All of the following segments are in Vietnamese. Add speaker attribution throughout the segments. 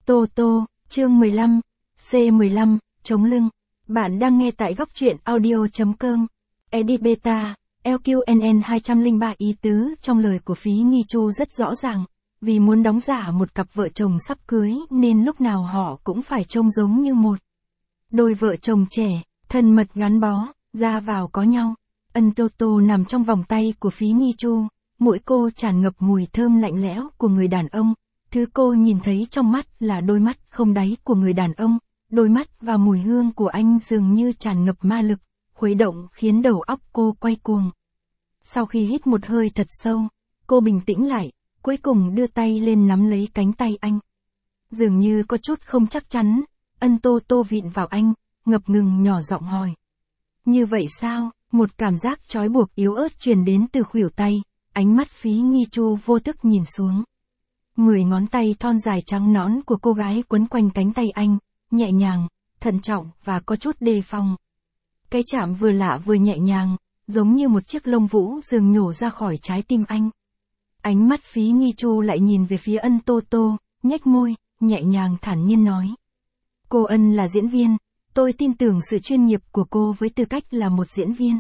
Speaker 1: Tô Tô, chương 15, C15, chống lưng. Bạn đang nghe tại góc truyện audio.com. Edit Beta, LQNN 203 ý tứ trong lời của Phí Nghi Chu rất rõ ràng. Vì muốn đóng giả một cặp vợ chồng sắp cưới nên lúc nào họ cũng phải trông giống như một đôi vợ chồng trẻ, thân mật gắn bó, ra vào có nhau. Ân Tô Tô nằm trong vòng tay của Phí Nghi Chu, mũi cô tràn ngập mùi thơm lạnh lẽo của người đàn ông. Thứ cô nhìn thấy trong mắt là đôi mắt không đáy của người đàn ông, đôi mắt và mùi hương của anh dường như tràn ngập ma lực, khuấy động khiến đầu óc cô quay cuồng. Sau khi hít một hơi thật sâu, cô bình tĩnh lại, cuối cùng đưa tay lên nắm lấy cánh tay anh. Dường như có chút không chắc chắn, Ân Tô Tô vịn vào anh, ngập ngừng nhỏ giọng hỏi. Như vậy sao? Một cảm giác trói buộc yếu ớt truyền đến từ khuỷu tay, ánh mắt Phí Nghi Chu vô thức nhìn xuống. 10 ngón tay thon dài trắng nõn của cô gái quấn quanh cánh tay anh, nhẹ nhàng, thận trọng và có chút đề phòng. Cái chạm vừa lạ vừa nhẹ nhàng, giống như một chiếc lông vũ dường nhổ ra khỏi trái tim anh. Ánh mắt Phí Nghi Chu lại nhìn về phía Ân Tô Tô, nhếch môi, nhẹ nhàng thản nhiên nói. Cô Ân là diễn viên, tôi tin tưởng sự chuyên nghiệp của cô với tư cách là một diễn viên.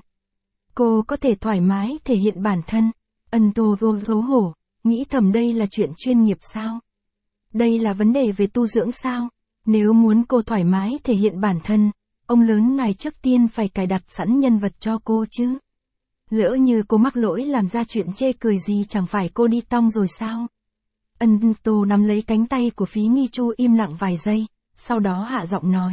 Speaker 1: Cô có thể thoải mái thể hiện bản thân. Ân Tô Tô xấu hổ, nghĩ thầm đây là chuyện chuyên nghiệp sao? Đây là vấn đề về tu dưỡng sao? Nếu muốn cô thoải mái thể hiện bản thân, ông lớn ngài trước tiên phải cài đặt sẵn nhân vật cho cô chứ. Lỡ như cô mắc lỗi làm ra chuyện chê cười gì chẳng phải cô đi tong rồi sao? Ân Tô nắm lấy cánh tay của Phí Nghi Chu im lặng vài giây, sau đó hạ giọng nói.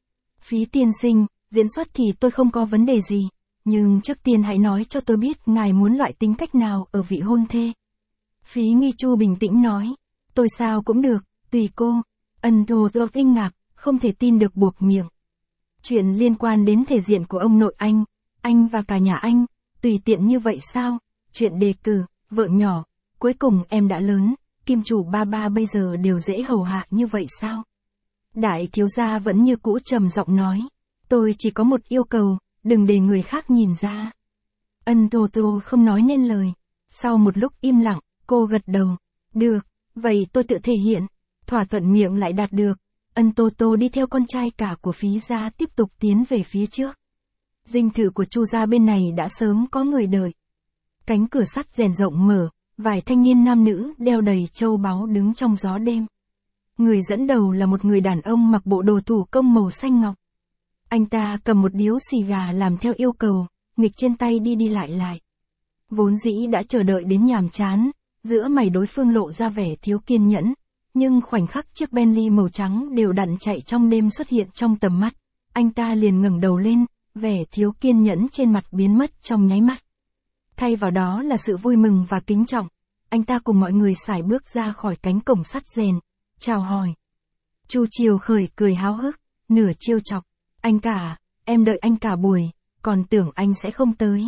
Speaker 1: Phí tiên sinh, diễn xuất thì tôi không có vấn đề gì, nhưng trước tiên hãy nói cho tôi biết ngài muốn loại tính cách nào ở vị hôn thê. Phí Nghi Chu bình tĩnh nói, tôi sao cũng được, tùy cô. Ân Tô Tô kinh ngạc, không thể tin được buộc miệng. Chuyện liên quan đến thể diện của ông nội anh và cả nhà anh, tùy tiện như vậy sao? Chuyện đề cử, vợ nhỏ, cuối cùng em đã lớn, kim chủ ba ba bây giờ đều dễ hầu hạ như vậy sao? Đại thiếu gia vẫn như cũ trầm giọng nói, tôi chỉ có một yêu cầu, đừng để người khác nhìn ra. Ân Tô Tô không nói nên lời, sau một lúc im lặng, cô gật đầu, được, vậy tôi tự thể hiện, thỏa thuận miệng lại đạt được. Ân Tô Tô đi theo con trai cả của Phí gia tiếp tục tiến về phía trước. Dinh thự của Chu gia bên này đã sớm có người đợi. Cánh cửa sắt rèn rộng mở, vài thanh niên nam nữ đeo đầy châu báu đứng trong gió đêm. Người dẫn đầu là một người đàn ông mặc bộ đồ thủ công màu xanh ngọc. Anh ta cầm một điếu xì gà làm theo yêu cầu, nghịch trên tay đi đi lại lại. Vốn dĩ đã chờ đợi đến nhàm chán, giữa mày đối phương lộ ra vẻ thiếu kiên nhẫn, nhưng khoảnh khắc chiếc Bentley màu trắng đều đặn chạy trong đêm xuất hiện trong tầm mắt, anh ta liền ngẩng đầu lên, vẻ thiếu kiên nhẫn trên mặt biến mất trong nháy mắt. Thay vào đó là sự vui mừng và kính trọng, anh ta cùng mọi người sải bước ra khỏi cánh cổng sắt rèn, chào hỏi. Chu Triều Khởi cười háo hức, nửa trêu chọc, anh cả, em đợi anh cả buổi, còn tưởng anh sẽ không tới.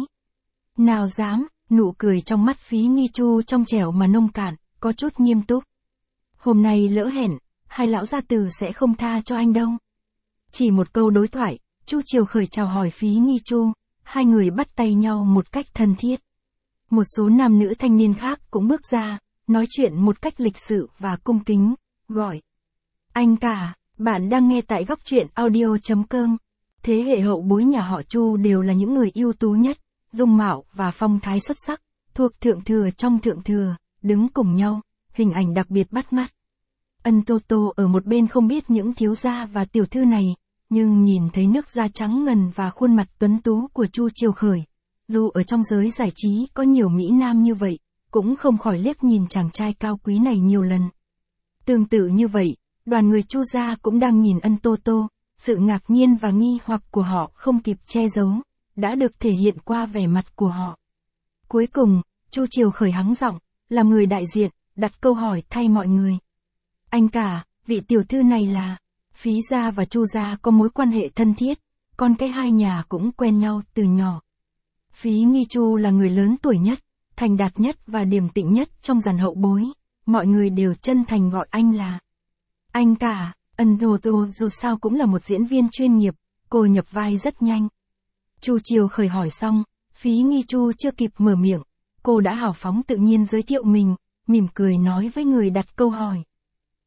Speaker 1: Nào dám, nụ cười trong mắt Phí Nghi Chu trong trẻo mà nông cạn, có chút nghiêm túc. Hôm nay lỡ hẹn, hai lão gia tử sẽ không tha cho anh đâu. Chỉ một câu đối thoại, Chu Triều Khởi chào hỏi Phí Nghi Chu, hai người bắt tay nhau một cách thân thiết. Một số nam nữ thanh niên khác cũng bước ra, nói chuyện một cách lịch sự và cung kính, gọi. Anh cả, bạn đang nghe tại góc truyện audio.com. Thế hệ hậu bối nhà họ Chu đều là những người ưu tú nhất, dung mạo và phong thái xuất sắc, thuộc thượng thừa trong thượng thừa, đứng cùng nhau, hình ảnh đặc biệt bắt mắt. Ân Tô Tô ở một bên không biết những thiếu gia và tiểu thư này, nhưng nhìn thấy nước da trắng ngần và khuôn mặt tuấn tú của Chu Triều Khởi, dù ở trong giới giải trí có nhiều mỹ nam như vậy, cũng không khỏi liếc nhìn chàng trai cao quý này nhiều lần. Tương tự như vậy, đoàn người Chu gia cũng đang nhìn Ân Tô Tô, sự ngạc nhiên và nghi hoặc của họ không kịp che giấu, đã được thể hiện qua vẻ mặt của họ. Cuối cùng, Chu Triều Khởi hắng giọng, làm người đại diện, đặt câu hỏi thay mọi người. Anh cả, vị tiểu thư này là, Phí gia và Chu gia có mối quan hệ thân thiết, con cái hai nhà cũng quen nhau từ nhỏ. Phí Nghi Chu là người lớn tuổi nhất, thành đạt nhất và điềm tĩnh nhất trong dàn hậu bối, mọi người đều chân thành gọi anh là anh cả. Ân Tô Tô dù sao cũng là một diễn viên chuyên nghiệp, cô nhập vai rất nhanh. Chu Triều Khởi hỏi xong, Phí Nghi Chu chưa kịp mở miệng, cô đã hào phóng tự nhiên giới thiệu mình, mỉm cười nói với người đặt câu hỏi.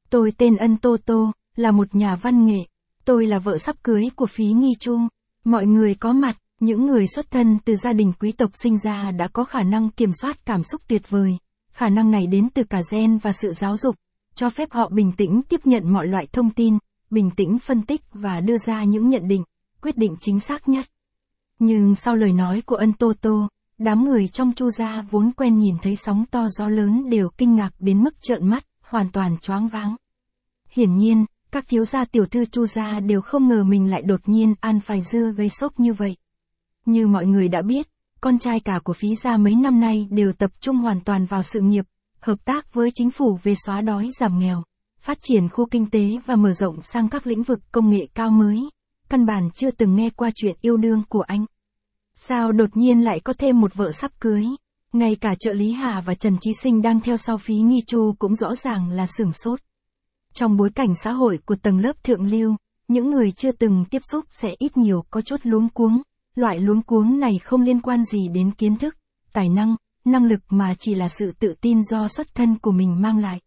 Speaker 1: Tôi tên Ân Tô Tô, là một nhà văn nghệ. Tôi là vợ sắp cưới của Phí Nghi Chu. Mọi người có mặt, những người xuất thân từ gia đình quý tộc sinh ra đã có khả năng kiểm soát cảm xúc tuyệt vời. Khả năng này đến từ cả gen và sự giáo dục, cho phép họ bình tĩnh tiếp nhận mọi loại thông tin, bình tĩnh phân tích và đưa ra những nhận định, quyết định chính xác nhất. Nhưng sau lời nói của Ân Tô Tô, đám người trong Chu gia vốn quen nhìn thấy sóng to gió lớn đều kinh ngạc đến mức trợn mắt, hoàn toàn choáng váng. Hiển nhiên, các thiếu gia tiểu thư Chu gia đều không ngờ mình lại đột nhiên ăn phải dưa gây sốc như vậy. Như mọi người đã biết, con trai cả của Phí gia mấy năm nay đều tập trung hoàn toàn vào sự nghiệp, hợp tác với chính phủ về xóa đói giảm nghèo, phát triển khu kinh tế và mở rộng sang các lĩnh vực công nghệ cao mới. Căn bản chưa từng nghe qua chuyện yêu đương của anh. Sao đột nhiên lại có thêm một vợ sắp cưới? Ngay cả trợ lý Hà và Trần Chí Sinh đang theo sau Phí Nghi Chu cũng rõ ràng là sửng sốt. Trong bối cảnh xã hội của tầng lớp thượng lưu, những người chưa từng tiếp xúc sẽ ít nhiều có chút luống cuống. Loại luống cuống này không liên quan gì đến kiến thức, tài năng, năng lực mà chỉ là sự tự tin do xuất thân của mình mang lại.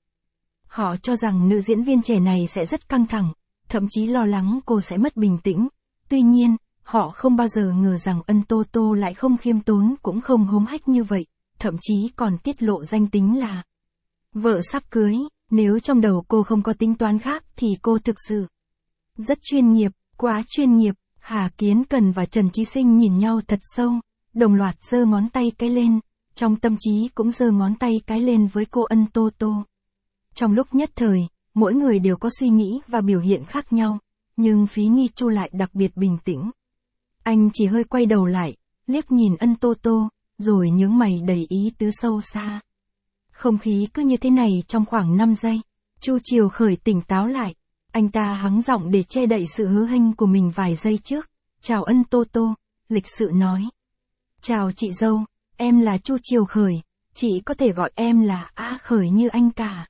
Speaker 1: Họ cho rằng nữ diễn viên trẻ này sẽ rất căng thẳng, thậm chí lo lắng cô sẽ mất bình tĩnh. Tuy nhiên, họ không bao giờ ngờ rằng Ân Tô Tô lại không khiêm tốn cũng không hống hách như vậy, thậm chí còn tiết lộ danh tính là vợ sắp cưới. Nếu trong đầu cô không có tính toán khác thì cô thực sự rất chuyên nghiệp, quá chuyên nghiệp. Hà Kiến Cần và Trần Chí Sinh nhìn nhau thật sâu, đồng loạt giơ ngón tay cái lên, trong tâm trí cũng giơ ngón tay cái lên với cô Ân Tô Tô. Trong lúc nhất thời, mỗi người đều có suy nghĩ và biểu hiện khác nhau, nhưng Phí Nghi Chu lại đặc biệt bình tĩnh. Anh chỉ hơi quay đầu lại, liếc nhìn Ân Tô Tô, rồi nhướng mày đầy ý tứ sâu xa. Không khí cứ như thế này trong khoảng 5 giây, Chu Triều Khởi tỉnh táo lại. Anh ta hắng giọng để che đậy sự hứa hênh của mình vài giây trước. Chào Ân Tô Tô, lịch sự nói. Chào chị dâu, em là Chu Triều Khởi, chị có thể gọi em là A Khởi như anh cả.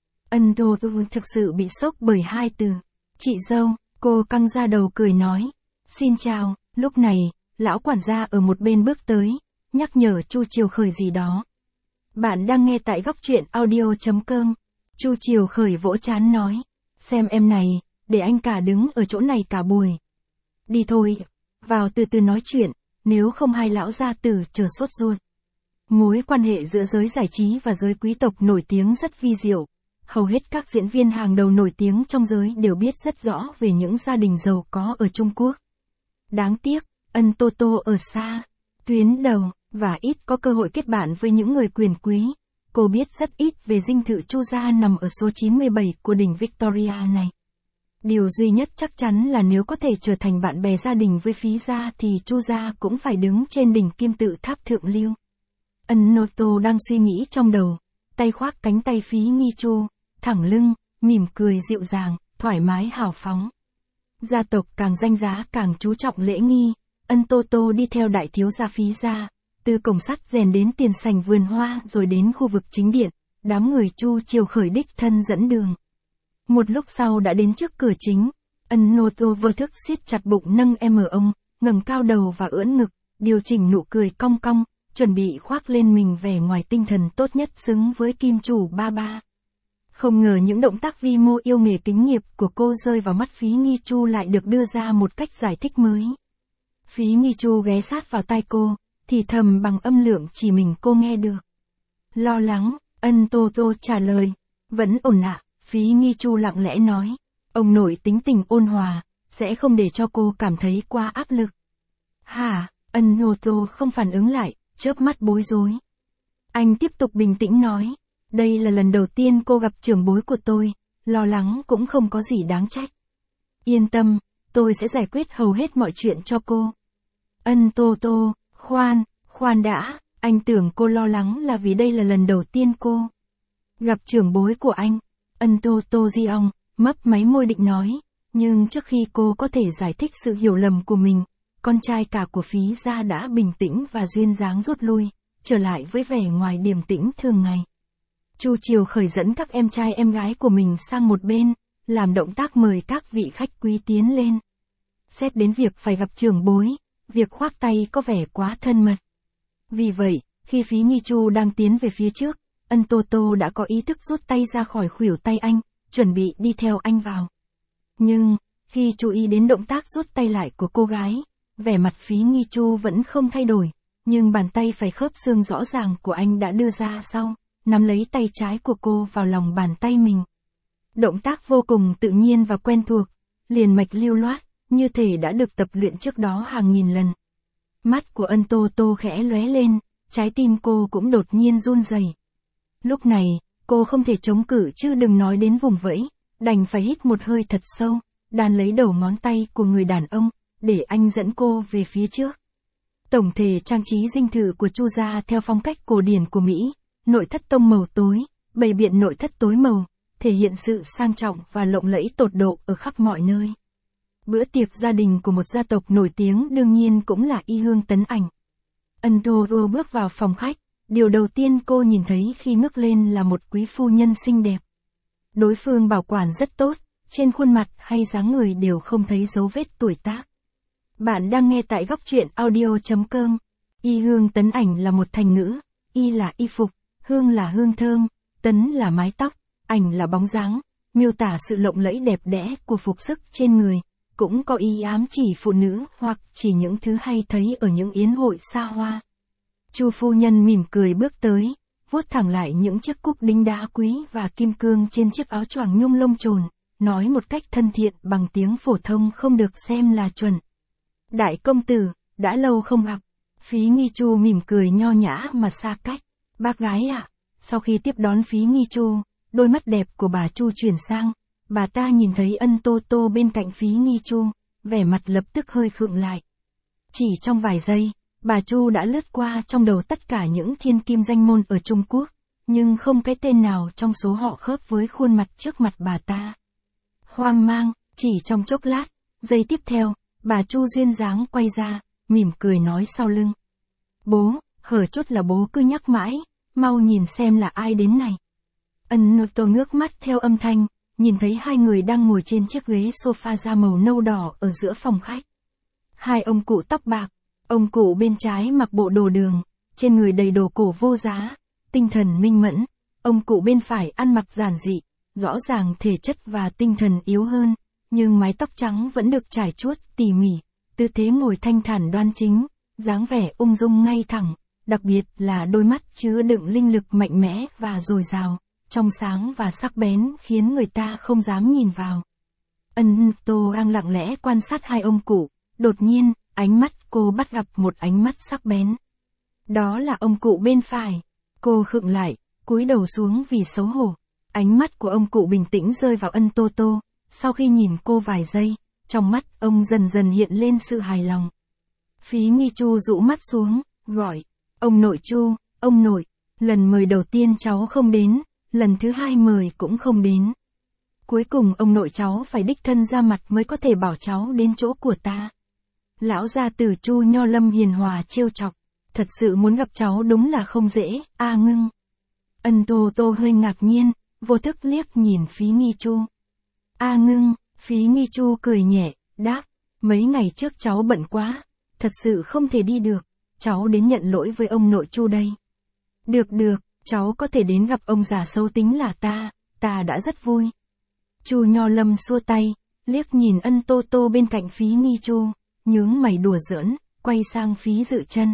Speaker 1: Ân Tô Tô thực sự bị sốc bởi hai từ. Chị dâu, cô căng ra đầu cười nói. Xin chào, lúc này, lão quản gia ở một bên bước tới, nhắc nhở Chu Triều Khởi gì đó. Bạn đang nghe tại góc truyện audio.com. Chu Triều Khởi vỗ trán nói. Xem em này, để anh cả đứng ở chỗ này cả buổi. Đi thôi, vào từ từ nói chuyện, nếu không hai lão gia tử chờ sốt ruột. Mối quan hệ giữa giới giải trí và giới quý tộc nổi tiếng rất vi diệu. Hầu hết các diễn viên hàng đầu nổi tiếng trong giới đều biết rất rõ về những gia đình giàu có ở Trung Quốc. Đáng tiếc, Ân Tô Tô ở xa, tuyến đầu, và ít có cơ hội kết bạn với những người quyền quý. Cô biết rất ít về dinh thự Chu gia nằm ở số 97 của đỉnh Victoria này. Điều duy nhất chắc chắn là nếu có thể trở thành bạn bè gia đình với Phí gia thì Chu gia cũng phải đứng trên đỉnh kim tự tháp thượng lưu. Ân Tô Tô đang suy nghĩ trong đầu, tay khoác cánh tay Phí Nghi Chu, thẳng lưng, mỉm cười dịu dàng, thoải mái hào phóng. Gia tộc càng danh giá càng chú trọng lễ nghi. Ân Tô Tô đi theo đại thiếu gia Phí gia, từ cổng sắt rèn đến tiền sảnh vườn hoa rồi đến khu vực chính điện, đám người Chu Triều Khởi đích thân dẫn đường. Một lúc sau đã đến trước cửa chính, Ân Tô Tô vô thức siết chặt bụng nâng ông, ngẩng cao đầu và ưỡn ngực, điều chỉnh nụ cười cong cong, chuẩn bị khoác lên mình vẻ ngoài tinh thần tốt nhất xứng với kim chủ ba ba. Không ngờ những động tác vi mô yêu nghề kính nghiệp của cô rơi vào mắt Phí Nghi Chu lại được đưa ra một cách giải thích mới. Phí Nghi Chu ghé sát vào tai cô, thì thầm bằng âm lượng chỉ mình cô nghe được. Lo lắng, Ân Tô Tô trả lời. Vẫn ổn ạ, Phí Nghi Chu lặng lẽ nói. Ông nội tính tình ôn hòa, sẽ không để cho cô cảm thấy quá áp lực. Hả, Ân Tô Tô không phản ứng lại, chớp mắt bối rối. Anh tiếp tục bình tĩnh nói. Đây là lần đầu tiên cô gặp trưởng bối của tôi, lo lắng cũng không có gì đáng trách. Yên tâm, tôi sẽ giải quyết hầu hết mọi chuyện cho cô. Ân Tô Tô, khoan đã, anh tưởng cô lo lắng là vì đây là lần đầu tiên cô gặp trưởng bối của anh. Ân Tô Tô Giong, mấp máy môi định nói, nhưng trước khi cô có thể giải thích sự hiểu lầm của mình, con trai cả của Phí gia đã bình tĩnh và duyên dáng rút lui, trở lại với vẻ ngoài điềm tĩnh thường ngày. Chu Triều Khởi dẫn các em trai em gái của mình sang một bên, làm động tác mời các vị khách quý tiến lên. Xét đến việc phải gặp trưởng bối, việc khoác tay có vẻ quá thân mật. Vì vậy, khi Phí Nghi Chu đang tiến về phía trước, Ân Tô Tô đã có ý thức rút tay ra khỏi khuỷu tay anh, chuẩn bị đi theo anh vào. Nhưng, khi chú ý đến động tác rút tay lại của cô gái, vẻ mặt Phí Nghi Chu vẫn không thay đổi, nhưng bàn tay phải khớp xương rõ ràng của anh đã đưa ra sau, nắm lấy tay trái của cô vào lòng bàn tay mình. Động tác vô cùng tự nhiên và quen thuộc, liền mạch lưu loát, như thể đã được tập luyện trước đó hàng nghìn lần. Mắt của Ân Tô Tô khẽ lóe lên, trái tim cô cũng đột nhiên run rẩy. Lúc này, cô không thể chống cự chứ đừng nói đến vùng vẫy, đành phải hít một hơi thật sâu, đàn lấy đầu ngón tay của người đàn ông, để anh dẫn cô về phía trước. Tổng thể trang trí dinh thự của Chu gia theo phong cách cổ điển của Mỹ, nội thất tông màu tối, bày biện nội thất tối màu, thể hiện sự sang trọng và lộng lẫy tột độ ở khắp mọi nơi. Bữa tiệc gia đình của một gia tộc nổi tiếng đương nhiên cũng là Y Hương Tấn Ảnh. Ân Tô Tô bước vào phòng khách, điều đầu tiên cô nhìn thấy khi ngước lên là một quý phu nhân xinh đẹp. Đối phương bảo quản rất tốt, trên khuôn mặt hay dáng người đều không thấy dấu vết tuổi tác. Bạn đang nghe tại góc truyện audio.com. Y Hương Tấn Ảnh là một thành ngữ, y là y phục, hương là hương thơm, tấn là mái tóc, ảnh là bóng dáng, miêu tả sự lộng lẫy đẹp đẽ của phục sức trên người, cũng có ý ám chỉ phụ nữ hoặc chỉ những thứ hay thấy ở những yến hội xa hoa. Chu phu nhân mỉm cười bước tới, vuốt thẳng lại những chiếc cúc đính đá quý và kim cương trên chiếc áo choàng nhung lông trồn, nói một cách thân thiện bằng tiếng phổ thông không được xem là chuẩn. Đại công tử, đã lâu không gặp. Phí Nghi Chu mỉm cười nho nhã mà xa cách. Bác gái ạ. Sau khi tiếp đón Phí Nghi Chu, đôi mắt đẹp của bà Chu chuyển sang. Bà ta nhìn thấy Ân Tô Tô bên cạnh Phí Nghi Chu, vẻ mặt lập tức hơi khựng lại. Chỉ trong vài giây, bà Chu đã lướt qua trong đầu tất cả những thiên kim danh môn ở Trung Quốc, nhưng không cái tên nào trong số họ khớp với khuôn mặt trước mặt bà ta. Hoang mang, chỉ trong chốc lát, giây tiếp theo, bà Chu duyên dáng quay ra, mỉm cười nói sau lưng. Bố, hở chút là bố cứ nhắc mãi, mau nhìn xem là ai đến này. Ân Tô ngước mắt theo âm thanh, nhìn thấy hai người đang ngồi trên chiếc ghế sofa da màu nâu đỏ ở giữa phòng khách. Hai ông cụ tóc bạc, ông cụ bên trái mặc bộ đồ đường, trên người đầy đồ cổ vô giá, tinh thần minh mẫn, ông cụ bên phải ăn mặc giản dị, rõ ràng thể chất và tinh thần yếu hơn, nhưng mái tóc trắng vẫn được trải chuốt tỉ mỉ, tư thế ngồi thanh thản đoan chính, dáng vẻ ung dung ngay thẳng, đặc biệt là đôi mắt chứa đựng linh lực mạnh mẽ và dồi dào, trong sáng và sắc bén khiến người ta không dám nhìn vào. Ân Tô đang lặng lẽ quan sát hai ông cụ, đột nhiên, ánh mắt cô bắt gặp một ánh mắt sắc bén. Đó là ông cụ bên phải. Cô khựng lại, cúi đầu xuống vì xấu hổ. Ánh mắt của ông cụ bình tĩnh rơi vào Ân Tô Tô, sau khi nhìn cô vài giây, trong mắt ông dần dần hiện lên sự hài lòng. Phí Nghi Chu rũ mắt xuống, gọi, ông nội Chu, ông nội, lần mời đầu tiên cháu không đến, lần thứ hai mời cũng không đến. Cuối cùng ông nội cháu phải đích thân ra mặt mới có thể bảo cháu đến chỗ của ta. Lão gia tử Chu Nho Lâm hiền hòa trêu chọc, thật sự muốn gặp cháu đúng là không dễ, A Ngưng. Ân Tô Tô hơi ngạc nhiên, vô thức liếc nhìn Phí Nghi Chu. A Ngưng, Phí Nghi Chu cười nhẹ, đáp, mấy ngày trước cháu bận quá, thật sự không thể đi được, cháu đến nhận lỗi với ông nội Chu đây. Được, cháu có thể đến gặp ông già xấu tính là ta đã rất vui. Chu Nho Lâm xua tay, liếc nhìn Ân Tô Tô bên cạnh Phí Nghi Chu, nhướng mày đùa giỡn, quay sang Phí Dự Chân.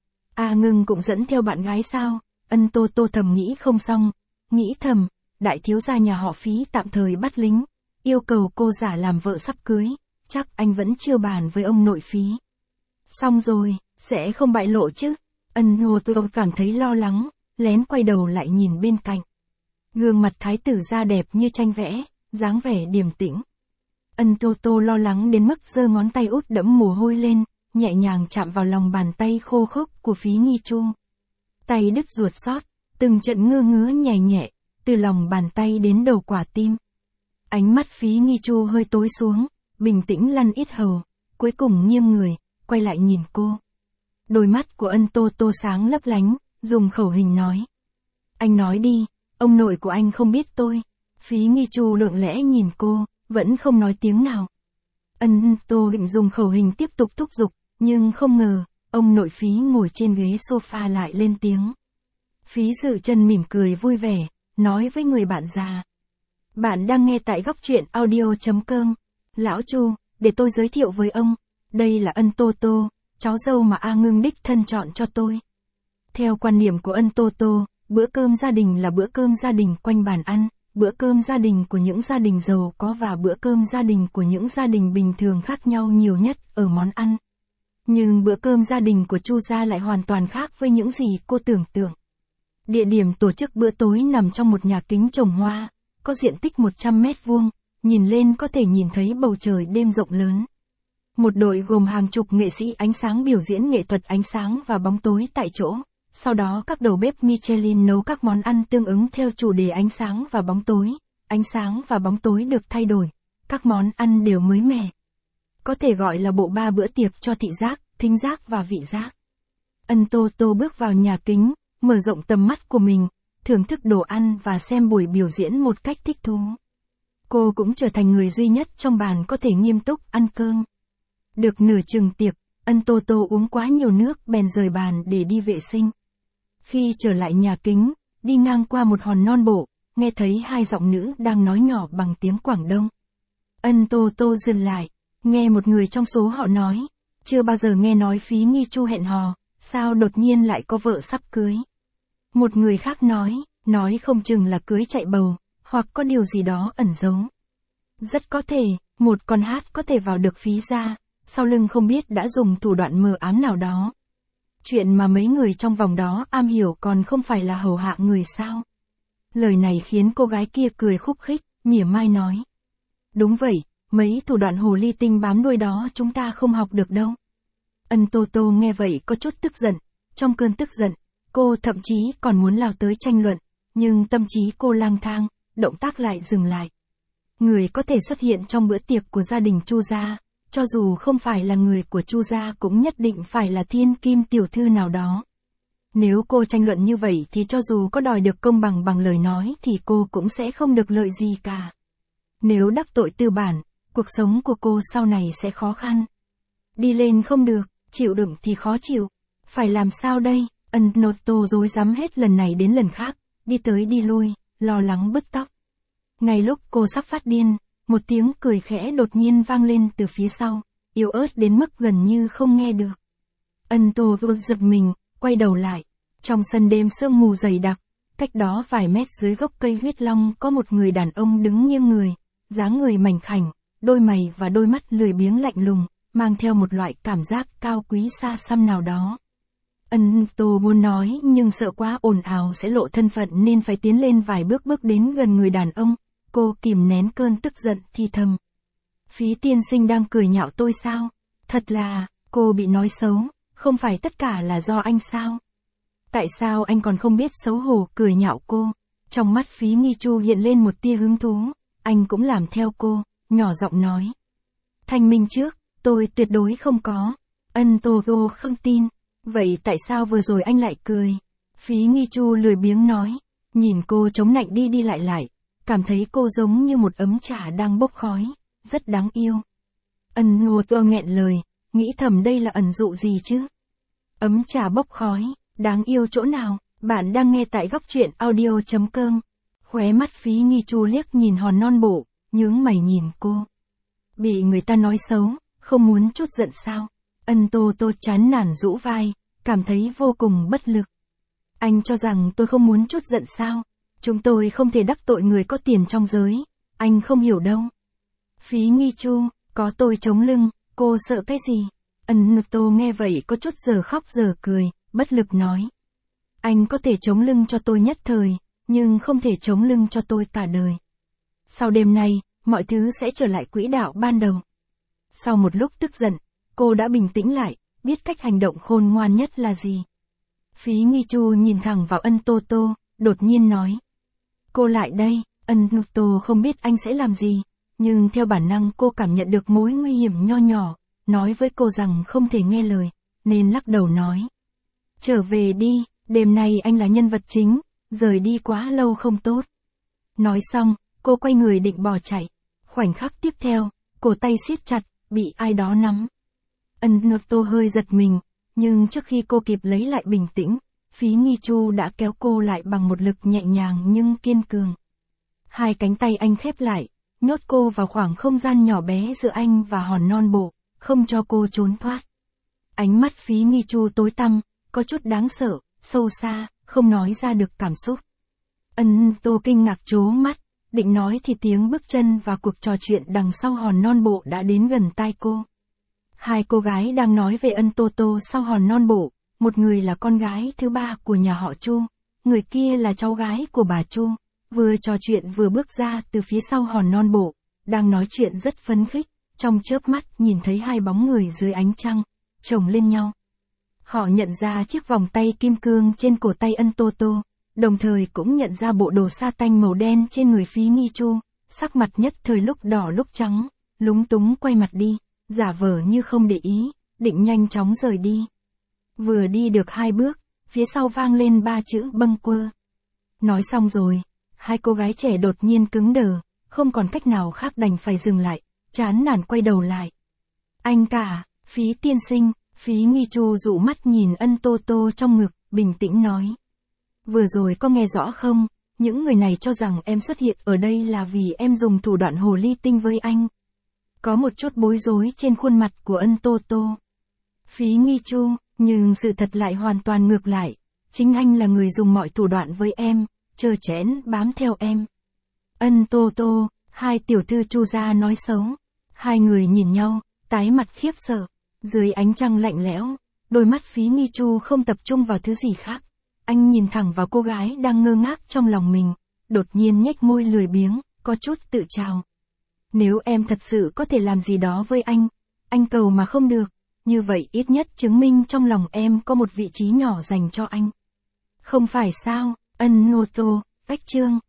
Speaker 1: A Ngưng cũng dẫn theo bạn gái sao? Ân Tô Tô thầm nghĩ không xong, nghĩ thầm, đại thiếu gia nhà họ Phí tạm thời bắt lính, yêu cầu cô giả làm vợ sắp cưới, chắc anh vẫn chưa bàn với ông nội Phí. Xong rồi, sẽ không bại lộ chứ? Ân Tô Tô cảm thấy lo lắng, lén quay đầu lại nhìn bên cạnh. Gương mặt thái tử da đẹp như tranh vẽ, dáng vẻ điềm tĩnh. Ân Tô Tô lo lắng đến mức giơ ngón tay út đẫm mồ hôi lên, nhẹ nhàng chạm vào lòng bàn tay khô khốc của Phí Nghi Chu. Tay đứt ruột xót, từng trận ngơ ngứa nhẹ nhẹ, từ lòng bàn tay đến đầu quả tim. Ánh mắt Phí Nghi Chu hơi tối xuống, bình tĩnh lăn ít hầu, cuối cùng nghiêng người, quay lại nhìn cô. Đôi mắt của Ân Tô Tô sáng lấp lánh, dùng khẩu hình nói. Anh nói đi, ông nội của anh không biết tôi. Phí Nghi Chu lặng lẽ nhìn cô, vẫn không nói tiếng nào. Ân Tô định dùng khẩu hình tiếp tục thúc giục, nhưng không ngờ, ông nội Phí ngồi trên ghế sofa lại lên tiếng. Phí Dự Chân mỉm cười vui vẻ, nói với người bạn già. Bạn đang nghe tại góc truyện audio.com. Lão Chu, để tôi giới thiệu với ông, đây là Ân Tô Tô, cháu dâu mà A Ngưng đích thân chọn cho tôi. Theo quan niệm của Ân Tô Tô, bữa cơm gia đình là bữa cơm gia đình quanh bàn ăn, bữa cơm gia đình của những gia đình giàu có và bữa cơm gia đình của những gia đình bình thường khác nhau nhiều nhất ở món ăn. Nhưng bữa cơm gia đình của Chu gia lại hoàn toàn khác với những gì cô tưởng tượng. Địa điểm tổ chức bữa tối nằm trong một nhà kính trồng hoa, có diện tích 100 mét vuông, nhìn lên có thể nhìn thấy bầu trời đêm rộng lớn. Một đội gồm hàng chục nghệ sĩ ánh sáng biểu diễn nghệ thuật ánh sáng và bóng tối tại chỗ. Sau đó các đầu bếp Michelin nấu các món ăn tương ứng theo chủ đề ánh sáng và bóng tối. Ánh sáng và bóng tối được thay đổi. Các món ăn đều mới mẻ. Có thể gọi là bộ ba bữa tiệc cho thị giác, thính giác và vị giác. Ân Tô Tô bước vào nhà kính, mở rộng tầm mắt của mình, thưởng thức đồ ăn và xem buổi biểu diễn một cách thích thú. Cô cũng trở thành người duy nhất trong bàn có thể nghiêm túc ăn cơm. Được nửa chừng tiệc, Ân Tô Tô uống quá nhiều nước bèn rời bàn để đi vệ sinh. Khi trở lại nhà kính, đi ngang qua một hòn non bộ, nghe thấy hai giọng nữ đang nói nhỏ bằng tiếng Quảng Đông. Ân Tô Tô dừng lại, nghe một người trong số họ nói, chưa bao giờ nghe nói Phí Nghi Chu hẹn hò, sao đột nhiên lại có vợ sắp cưới. Một người khác nói không chừng là cưới chạy bầu, hoặc có điều gì đó ẩn giấu. Rất có thể, một con hát có thể vào được Phí gia, sau lưng không biết đã dùng thủ đoạn mờ ám nào đó. Chuyện mà mấy người trong vòng đó am hiểu còn không phải là hầu hạ người sao. Lời này khiến cô gái kia cười khúc khích, mỉa mai nói. Đúng vậy, mấy thủ đoạn hồ ly tinh bám đuôi đó chúng ta không học được đâu. Ân Tô Tô nghe vậy có chút tức giận. Trong cơn tức giận, cô thậm chí còn muốn lao tới tranh luận, nhưng tâm trí cô lang thang, động tác lại dừng lại. Người có thể xuất hiện trong bữa tiệc của gia đình Chu gia, cho dù không phải là người của Chu gia cũng nhất định phải là thiên kim tiểu thư nào đó. Nếu cô tranh luận như vậy thì cho dù có đòi được công bằng bằng lời nói thì cô cũng sẽ không được lợi gì cả. Nếu đắc tội tư bản, cuộc sống của cô sau này sẽ khó khăn. Đi lên không được, chịu đựng thì khó chịu. Phải làm sao đây? Ân Tô Tô rối rắm hết lần này đến lần khác, đi tới đi lui, lo lắng bứt tóc. Ngay lúc cô sắp phát điên, một tiếng cười khẽ đột nhiên vang lên từ phía sau, yếu ớt đến mức gần như không nghe được. Ân Tô Tô giật mình, quay đầu lại. Trong sân đêm sương mù dày đặc, cách đó vài mét dưới gốc cây huyết long có một người đàn ông đứng nghiêng người, dáng người mảnh khảnh, đôi mày và đôi mắt lười biếng lạnh lùng, mang theo một loại cảm giác cao quý xa xăm nào đó. Ân Tô muốn nói nhưng sợ quá ồn ào sẽ lộ thân phận nên phải tiến lên vài bước đến gần người đàn ông. Cô kìm nén cơn tức giận thì thầm. Phí tiên sinh đang cười nhạo tôi sao? Thật là, cô bị nói xấu, không phải tất cả là do anh sao? Tại sao anh còn không biết xấu hổ cười nhạo cô? Trong mắt Phí Nghi Chu hiện lên một tia hứng thú, anh cũng làm theo cô, nhỏ giọng nói. Thanh minh trước, tôi tuyệt đối không có. Ân Tô Tô không tin. Vậy tại sao vừa rồi anh lại cười? Phí Nghi Chu lười biếng nói, nhìn cô chống nạnh đi lại, cảm thấy cô giống như một ấm trà đang bốc khói, rất đáng yêu. Ân Tô Tô nghẹn lời, nghĩ thầm đây là ẩn dụ gì chứ? Ấm trà bốc khói, đáng yêu chỗ nào? Bạn đang nghe tại góc truyện audio.com. Khóe mắt Phí Nghi Chu liếc nhìn hòn non bộ, nhướng mày nhìn cô. Bị người ta nói xấu, không muốn chút giận sao? Ân Tô Tô chán nản rũ vai, cảm thấy vô cùng bất lực. Anh cho rằng tôi không muốn chút giận sao? Chúng tôi không thể đắc tội người có tiền trong giới, anh không hiểu đâu. Phí Nghi Chu, có tôi chống lưng, cô sợ cái gì? Ân Tô nghe vậy có chút giờ khóc giờ cười, bất lực nói. Anh có thể chống lưng cho tôi nhất thời, nhưng không thể chống lưng cho tôi cả đời. Sau đêm nay, mọi thứ sẽ trở lại quỹ đạo ban đầu. Sau một lúc tức giận, cô đã bình tĩnh lại, biết cách hành động khôn ngoan nhất là gì. Phí Nghi Chu nhìn thẳng vào Ân Tô Tô, đột nhiên nói. Cô lại đây. Ân Tô không biết anh sẽ làm gì, nhưng theo bản năng cô cảm nhận được mối nguy hiểm nho nhỏ, nói với cô rằng không thể nghe lời, nên lắc đầu nói. Trở về đi, đêm nay anh là nhân vật chính, rời đi quá lâu không tốt. Nói xong, cô quay người định bỏ chạy. Khoảnh khắc tiếp theo, cổ tay siết chặt, bị ai đó nắm. Ân Tô hơi giật mình, nhưng trước khi cô kịp lấy lại bình tĩnh, Phí Nghi Chu đã kéo cô lại bằng một lực nhẹ nhàng nhưng kiên cường. Hai cánh tay anh khép lại, nhốt cô vào khoảng không gian nhỏ bé giữa anh và hòn non bộ, không cho cô trốn thoát. Ánh mắt Phí Nghi Chu tối tăm, có chút đáng sợ, sâu xa, không nói ra được cảm xúc. Ân Tô kinh ngạc trố mắt, định nói thì tiếng bước chân và cuộc trò chuyện đằng sau hòn non bộ đã đến gần tai cô. Hai cô gái đang nói về Ân Tô Tô sau hòn non bộ, một người là con gái thứ ba của nhà họ Chu, người kia là cháu gái của bà Chu, vừa trò chuyện vừa bước ra từ phía sau hòn non bộ, đang nói chuyện rất phấn khích, trong chớp mắt nhìn thấy hai bóng người dưới ánh trăng, chồng lên nhau. Họ nhận ra chiếc vòng tay kim cương trên cổ tay Ân Tô Tô, đồng thời cũng nhận ra bộ đồ sa tanh màu đen trên người Phí Nghi Chu, sắc mặt nhất thời lúc đỏ lúc trắng, lúng túng quay mặt đi, giả vờ như không để ý, định nhanh chóng rời đi. Vừa đi được 2 bước, phía sau vang lên 3 chữ bâng quơ. Nói xong rồi, hai cô gái trẻ đột nhiên cứng đờ, không còn cách nào khác đành phải dừng lại, chán nản quay đầu lại. Anh cả, Phí tiên sinh, Phí Nghi Chu dụ mắt nhìn Ân Tô Tô trong ngực, bình tĩnh nói. Vừa rồi có nghe rõ không, những người này cho rằng em xuất hiện ở đây là vì em dùng thủ đoạn hồ ly tinh với anh. Có một chút bối rối trên khuôn mặt của Ân Tô Tô. Phí Nghi Chu, nhưng sự thật lại hoàn toàn ngược lại, chính anh là người dùng mọi thủ đoạn với em, chơ chẽn bám theo em. Ân Tô Tô, hai tiểu thư Chu gia nói xấu. Hai người nhìn nhau, tái mặt khiếp sợ. Dưới ánh trăng lạnh lẽo, đôi mắt Phí Nghi Chu không tập trung vào thứ gì khác. Anh nhìn thẳng vào cô gái đang ngơ ngác trong lòng mình, đột nhiên nhếch môi lười biếng, có chút tự trào. Nếu em thật sự có thể làm gì đó với anh cầu mà không được, như vậy ít nhất chứng minh trong lòng em có một vị trí nhỏ dành cho anh. Không phải sao, Ân Nô Tô, cách chương.